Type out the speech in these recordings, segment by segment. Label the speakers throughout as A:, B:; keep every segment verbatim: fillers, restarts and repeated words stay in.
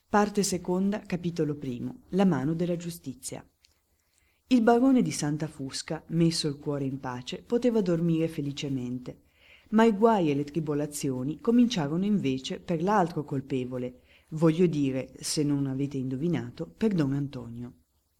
A: Parte seconda, capitolo primo. La mano della giustizia. Il barone di Santa Fusca, messo il cuore in pace, poteva dormire felicemente, ma i guai e le tribolazioni cominciarono invece per l'altro colpevole, voglio dire, se non avete indovinato, per don Antonio.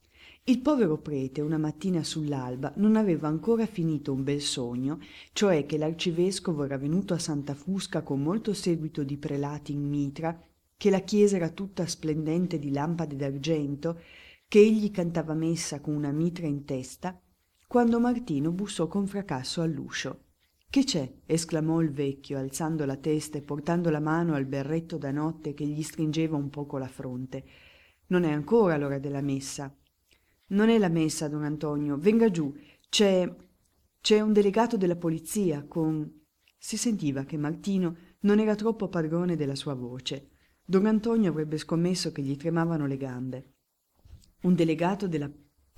A: Il povero prete una mattina sull'alba non aveva ancora finito un bel sogno, cioè che l'arcivescovo era venuto a Santa Fusca con molto seguito di prelati in mitra, che la chiesa era tutta splendente di lampade d'argento, che egli cantava messa con una mitra in testa, quando Martino bussò con fracasso all'uscio. «Che c'è?» esclamò il vecchio, alzando la testa e portando la mano al berretto da notte che gli stringeva un poco la fronte. «Non è ancora l'ora della messa». «Non è la messa, don Antonio. Venga giù. C'è... c'è un delegato della polizia con...» Si sentiva che Martino non era troppo padrone della sua voce. Don Antonio avrebbe scommesso che gli tremavano le gambe. «Un delegato della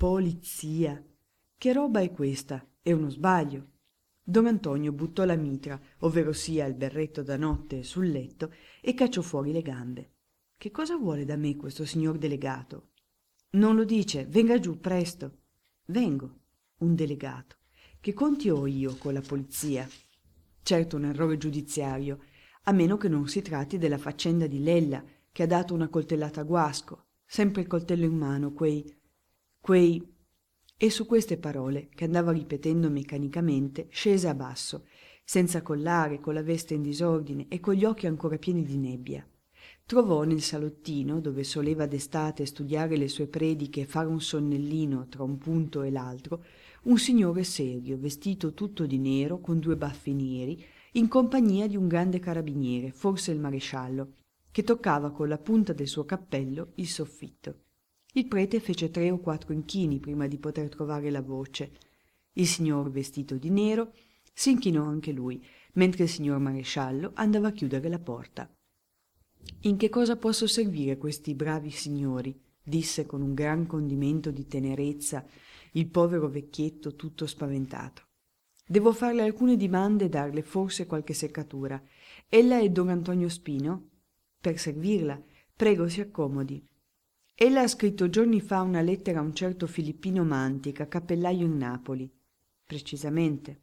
A: polizia? Che roba è questa? È uno sbaglio». Don Antonio buttò la mitra, ovvero sia il berretto da notte, sul letto e cacciò fuori le gambe. «Che cosa vuole da me questo signor delegato?» «Non lo dice. Venga giù, presto». «Vengo. Un delegato. Che conti ho io con la polizia?» «Certo un errore giudiziario, a meno che non si tratti della faccenda di Lella, che ha dato una coltellata a Guasco. Sempre il coltello in mano, quei... quei...» E su queste parole, che andava ripetendo meccanicamente, scese a basso, senza collare, con la veste in disordine e con gli occhi ancora pieni di nebbia. Trovò nel salottino, dove soleva d'estate studiare le sue prediche e fare un sonnellino tra un punto e l'altro, un signore serio, vestito tutto di nero, con due baffi neri, in compagnia di un grande carabiniere, forse il maresciallo, che toccava con la punta del suo cappello il soffitto. Il prete fece tre o quattro inchini prima di poter trovare la voce. Il signor vestito di nero si inchinò anche lui, mentre il signor maresciallo andava a chiudere la porta. «In che cosa posso servire questi bravi signori?» disse con un gran condimento di tenerezza il povero vecchietto tutto spaventato. «Devo farle alcune dimande e darle forse qualche seccatura. Ella è don Antonio Spino?» «Per servirla. Prego, si accomodi». «Ella ha scritto giorni fa una lettera a un certo Filippino Mantica, cappellaio in Napoli». «Precisamente».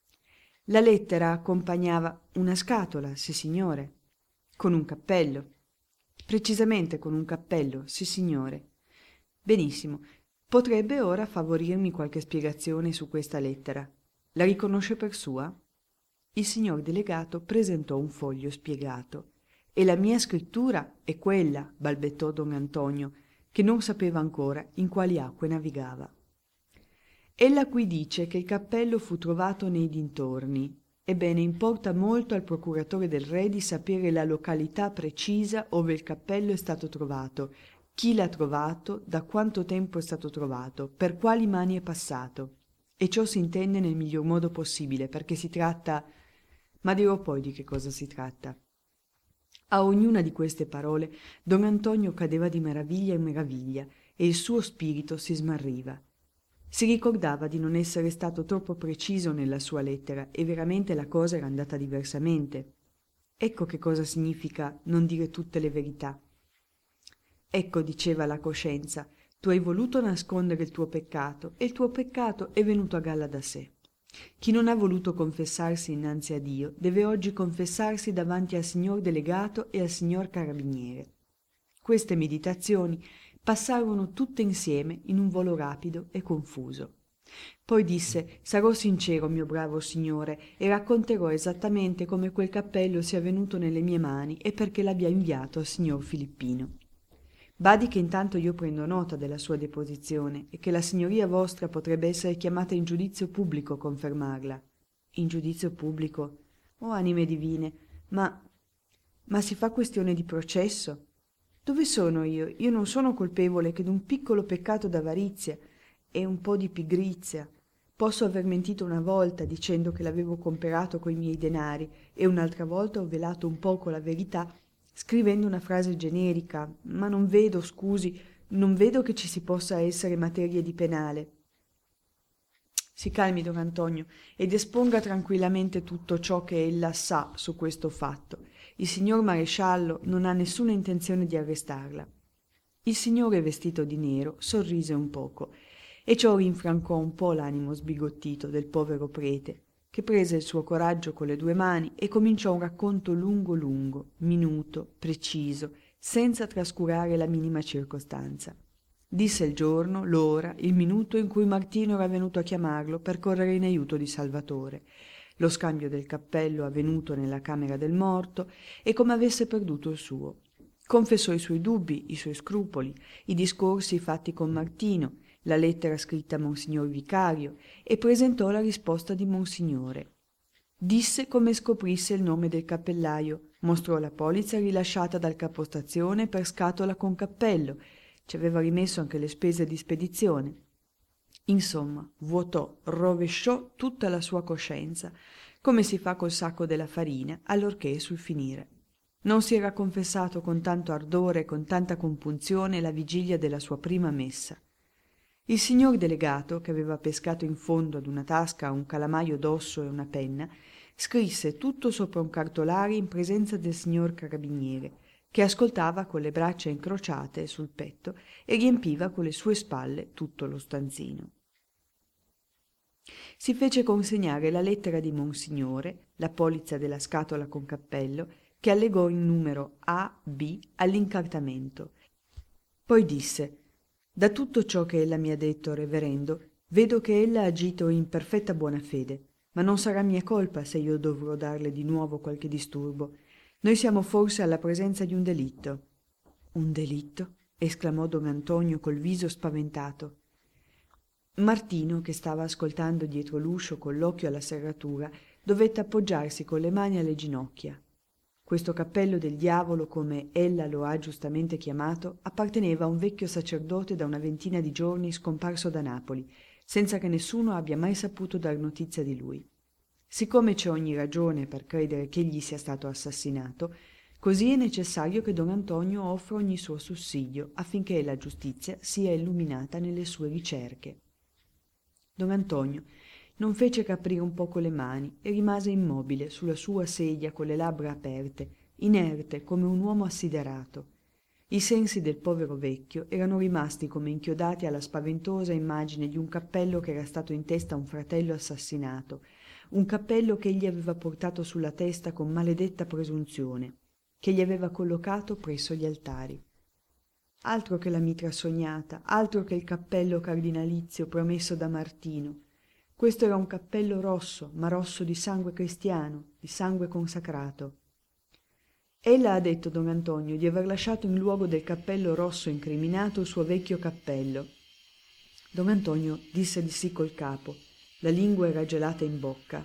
A: «La lettera accompagnava una scatola, sissignore». «Con un cappello?» «Precisamente con un cappello, sissignore». «Benissimo. Potrebbe ora favorirmi qualche spiegazione su questa lettera. La riconosce per sua?» Il signor delegato presentò un foglio spiegato. «E la mia scrittura è quella», balbettò don Antonio, che non sapeva ancora in quali acque navigava. «Ella qui dice che il cappello fu trovato nei dintorni. Ebbene, importa molto al procuratore del re di sapere la località precisa ove il cappello è stato trovato, chi l'ha trovato, da quanto tempo è stato trovato, per quali mani è passato. E ciò si intende nel miglior modo possibile, perché si tratta... ma dirò poi di che cosa si tratta». A ognuna di queste parole don Antonio cadeva di meraviglia in meraviglia e il suo spirito si smarriva. Si ricordava di non essere stato troppo preciso nella sua lettera e veramente la cosa era andata diversamente. Ecco che cosa significa non dire tutte le verità. «Ecco», diceva la coscienza, «tu hai voluto nascondere il tuo peccato e il tuo peccato è venuto a galla da sé. Chi non ha voluto confessarsi innanzi a Dio deve oggi confessarsi davanti al signor delegato e al signor carabiniere». Queste meditazioni passarono tutte insieme in un volo rapido e confuso. Poi disse: «Sarò sincero, mio bravo signore, e racconterò esattamente come quel cappello sia venuto nelle mie mani e perché l'abbia inviato al signor Filippino. Badi che intanto io prendo nota della sua deposizione e che la signoria vostra potrebbe essere chiamata in giudizio pubblico a confermarla». «In giudizio pubblico? Oh, anime divine, ma... ma si fa questione di processo? Dove sono io? Io non sono colpevole che d'un piccolo peccato d'avarizia e un po' di pigrizia. Posso aver mentito una volta dicendo che l'avevo comperato coi miei denari e un'altra volta ho velato un poco la verità scrivendo una frase generica, ma non vedo, scusi, non vedo che ci si possa essere materie di penale». «Si calmi, don Antonio, ed esponga tranquillamente tutto ciò che ella sa su questo fatto. Il signor maresciallo non ha nessuna intenzione di arrestarla». Il signore vestito di nero sorrise un poco e ciò rinfrancò un po' l'animo sbigottito del povero prete, che prese il suo coraggio con le due mani e cominciò un racconto lungo lungo, minuto, preciso, senza trascurare la minima circostanza. Disse il giorno, l'ora, il minuto in cui Martino era venuto a chiamarlo per correre in aiuto di Salvatore, lo scambio del cappello avvenuto nella camera del morto e come avesse perduto il suo. Confessò i suoi dubbi, i suoi scrupoli, i discorsi fatti con Martino, la lettera scritta a Monsignor Vicario e presentò la risposta di Monsignore. Disse come scoprisse il nome del cappellaio, mostrò la polizza rilasciata dal capostazione per scatola con cappello, ci aveva rimesso anche le spese di spedizione. Insomma, vuotò, rovesciò tutta la sua coscienza, come si fa col sacco della farina allorché è sul finire. Non si era confessato con tanto ardore e con tanta compunzione la vigilia della sua prima messa. Il signor delegato, che aveva pescato in fondo ad una tasca un calamaio d'osso e una penna, scrisse tutto sopra un cartolare in presenza del signor carabiniere, che ascoltava con le braccia incrociate sul petto e riempiva con le sue spalle tutto lo stanzino. Si fece consegnare la lettera di Monsignore, la polizza della scatola con cappello, che allegò il numero A B all'incartamento. Poi disse: «Da tutto ciò che ella mi ha detto, reverendo, vedo che ella ha agito in perfetta buona fede, ma non sarà mia colpa se io dovrò darle di nuovo qualche disturbo. Noi siamo forse alla presenza di un delitto». «Un delitto?» esclamò don Antonio col viso spaventato. Martino, che stava ascoltando dietro l'uscio con l'occhio alla serratura, dovette appoggiarsi con le mani alle ginocchia. Questo cappello del diavolo, come ella lo ha giustamente chiamato, apparteneva a un vecchio sacerdote da una ventina di giorni scomparso da Napoli, senza che nessuno abbia mai saputo dar notizia di lui. Siccome c'è ogni ragione per credere che egli sia stato assassinato, così è necessario che don Antonio offra ogni suo sussidio affinché la giustizia sia illuminata nelle sue ricerche. Don Antonio non fece che aprire un poco le mani e rimase immobile sulla sua sedia con le labbra aperte, inerte come un uomo assiderato. I sensi del povero vecchio erano rimasti come inchiodati alla spaventosa immagine di un cappello che era stato in testa a un fratello assassinato, un cappello che egli aveva portato sulla testa con maledetta presunzione, che gli aveva collocato presso gli altari. Altro che la mitra sognata, altro che il cappello cardinalizio promesso da Martino. Questo era un cappello rosso, ma rosso di sangue cristiano, di sangue consacrato. Ella ha detto, don Antonio, di aver lasciato in luogo del cappello rosso incriminato il suo vecchio cappello. Don Antonio disse di sì col capo, la lingua era gelata in bocca.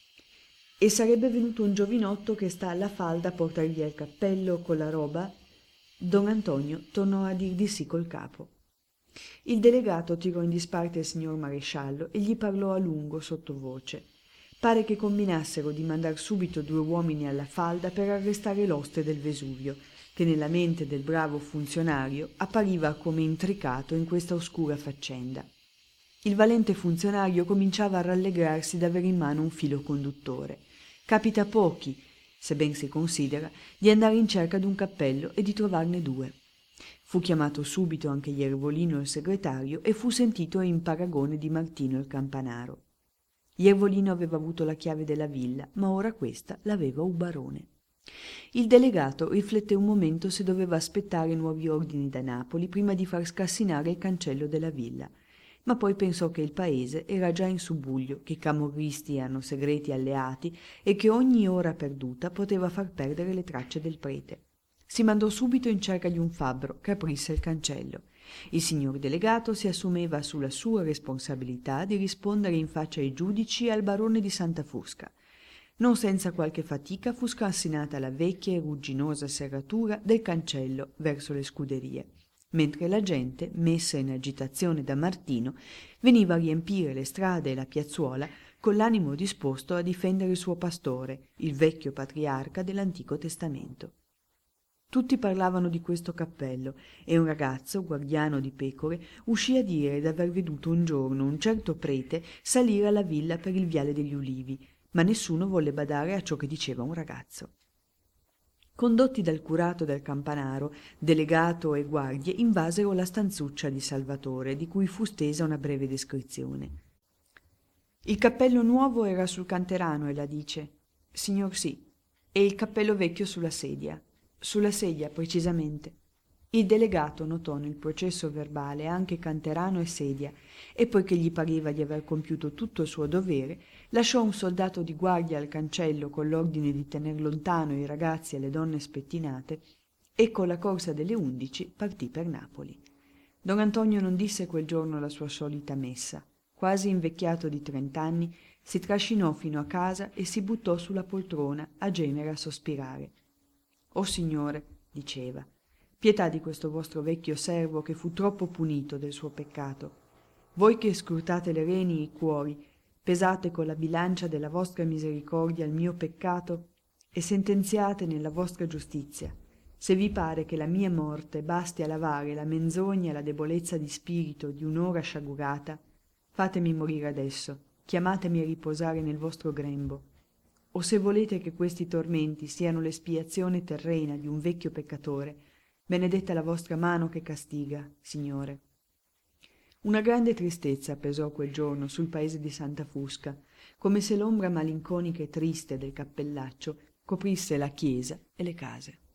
A: E sarebbe venuto un giovinotto che sta alla falda a portar via il cappello con la roba? Don Antonio tornò a dir di sì col capo. Il delegato tirò in disparte il signor maresciallo e gli parlò a lungo sottovoce. Pare che combinassero di mandar subito due uomini alla falda per arrestare l'oste del Vesuvio, che nella mente del bravo funzionario appariva come intricato in questa oscura faccenda. Il valente funzionario cominciava a rallegrarsi d'aver in mano un filo conduttore. Capita a pochi, se ben si considera, di andare in cerca d'un cappello e di trovarne due. Fu chiamato subito anche Iervolino il segretario e fu sentito in paragone di Martino il campanaro. Iervolino aveva avuto la chiave della villa, ma ora questa l'aveva Ubarone. Il delegato rifletté un momento se doveva aspettare nuovi ordini da Napoli prima di far scassinare il cancello della villa, ma poi pensò che il paese era già in subbuglio, che i camorristi erano segreti alleati e che ogni ora perduta poteva far perdere le tracce del prete. Si mandò subito in cerca di un fabbro che aprisse il cancello. Il signor delegato si assumeva sulla sua responsabilità di rispondere in faccia ai giudici e al barone di Santa Fusca. Non senza qualche fatica fu scassinata la vecchia e rugginosa serratura del cancello verso le scuderie, mentre la gente, messa in agitazione da Martino, veniva a riempire le strade e la piazzuola con l'animo disposto a difendere il suo pastore, il vecchio patriarca dell'Antico Testamento. Tutti parlavano di questo cappello e un ragazzo, guardiano di pecore, uscì a dire d'aver veduto un giorno un certo prete salire alla villa per il viale degli Ulivi, ma nessuno volle badare a ciò che diceva un ragazzo. Condotti dal curato del campanaro, delegato e guardie invasero la stanzuccia di Salvatore, di cui fu stesa una breve descrizione. Il cappello nuovo era sul canterano e la dice: «Signor sì», e il cappello vecchio sulla sedia. Sulla sedia, precisamente. Il delegato notò nel processo verbale anche canterano e sedia, e poiché gli pareva di aver compiuto tutto il suo dovere, lasciò un soldato di guardia al cancello con l'ordine di tener lontano i ragazzi e le donne spettinate, e con la corsa delle undici partì per Napoli. Don Antonio non disse quel giorno la sua solita messa. Quasi invecchiato di trent'anni, si trascinò fino a casa e si buttò sulla poltrona a gemere e a sospirare. «O Signore», diceva, «pietà di questo vostro vecchio servo che fu troppo punito del suo peccato. Voi che scrutate le reni e i cuori, pesate con la bilancia della vostra misericordia il mio peccato e sentenziate nella vostra giustizia. Se vi pare che la mia morte basti a lavare la menzogna e la debolezza di spirito di un'ora sciagurata, fatemi morire adesso, chiamatemi a riposare nel vostro grembo. O se volete che questi tormenti siano l'espiazione terrena di un vecchio peccatore, benedetta la vostra mano che castiga, Signore». Una grande tristezza pesò quel giorno sul paese di Santa Fusca, come se l'ombra malinconica e triste del cappellaccio coprisse la chiesa e le case.